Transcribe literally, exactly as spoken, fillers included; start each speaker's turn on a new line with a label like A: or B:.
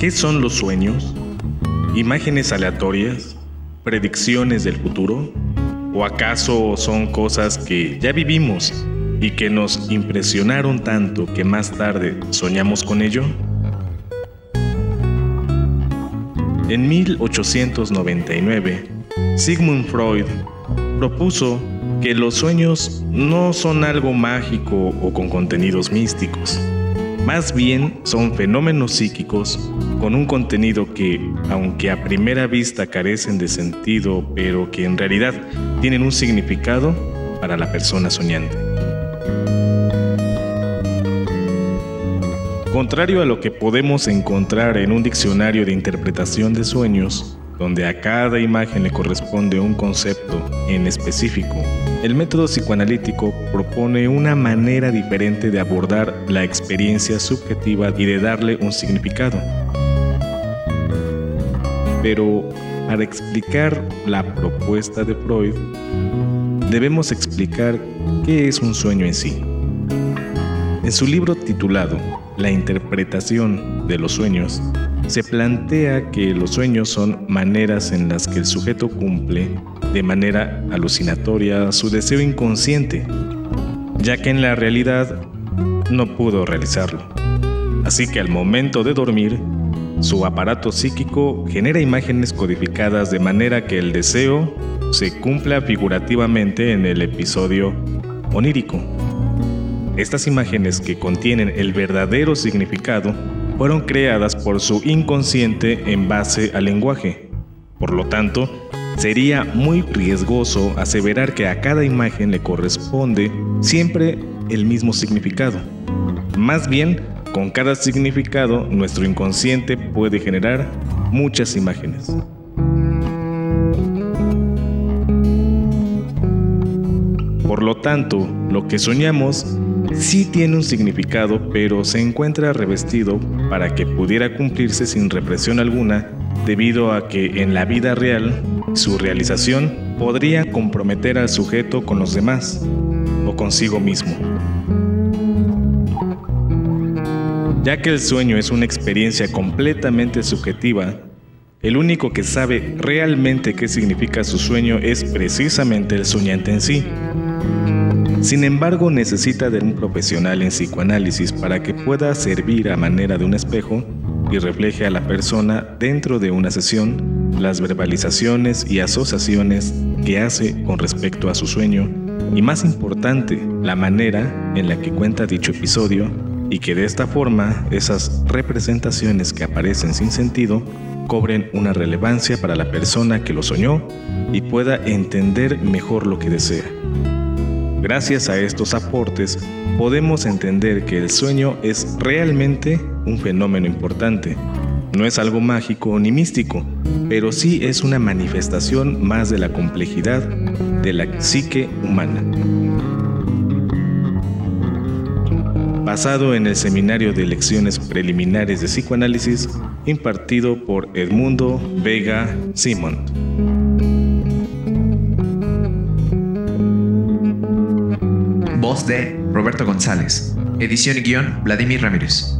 A: ¿Qué son los sueños? ¿Imágenes aleatorias? ¿Predicciones del futuro? ¿O acaso son cosas que ya vivimos y que nos impresionaron tanto que más tarde soñamos con ello? En mil ochocientos noventa y nueve, Sigmund Freud propuso que los sueños no son algo mágico o con contenidos místicos. Más bien son fenómenos psíquicos con un contenido que, aunque a primera vista carecen de sentido, pero que en realidad tienen un significado para la persona soñante. Contrario a lo que podemos encontrar en un diccionario de interpretación de sueños, donde a cada imagen le corresponde un concepto en específico, el método psicoanalítico propone una manera diferente de abordar la experiencia subjetiva y de darle un significado. Pero para explicar la propuesta de Freud, debemos explicar qué es un sueño en sí. En su libro titulado La interpretación de los sueños, se plantea que los sueños son maneras en las que el sujeto cumple de manera alucinatoria su deseo inconsciente, ya que en la realidad no pudo realizarlo. Así que al momento de dormir, su aparato psíquico genera imágenes codificadas de manera que el deseo se cumpla figurativamente en el episodio onírico. Estas imágenes, que contienen el verdadero significado, fueron creadas por su inconsciente en base al lenguaje. Por lo tanto, sería muy riesgoso aseverar que a cada imagen le corresponde siempre el mismo significado. Más bien, con cada significado, nuestro inconsciente puede generar muchas imágenes. Por lo tanto, lo que soñamos sí tiene un significado, pero se encuentra revestido para que pudiera cumplirse sin represión alguna, debido a que en la vida real, su realización podría comprometer al sujeto con los demás o consigo mismo. Ya que el sueño es una experiencia completamente subjetiva, el único que sabe realmente qué significa su sueño es precisamente el soñante en sí. Sin embargo, necesita de un profesional en psicoanálisis para que pueda servir a manera de un espejo y refleje a la persona dentro de una sesión las verbalizaciones y asociaciones que hace con respecto a su sueño, y más importante, la manera en la que cuenta dicho episodio, y que de esta forma esas representaciones que aparecen sin sentido cobren una relevancia para la persona que lo soñó y pueda entender mejor lo que desea. Gracias a estos aportes, podemos entender que el sueño es realmente un fenómeno importante. No es algo mágico ni místico, pero sí es una manifestación más de la complejidad de la psique humana. Basado en el seminario de lecciones preliminares de psicoanálisis impartido por Edmundo Vega Simond.
B: Voz de Roberto González. Edición y guión Vladimir Ramírez.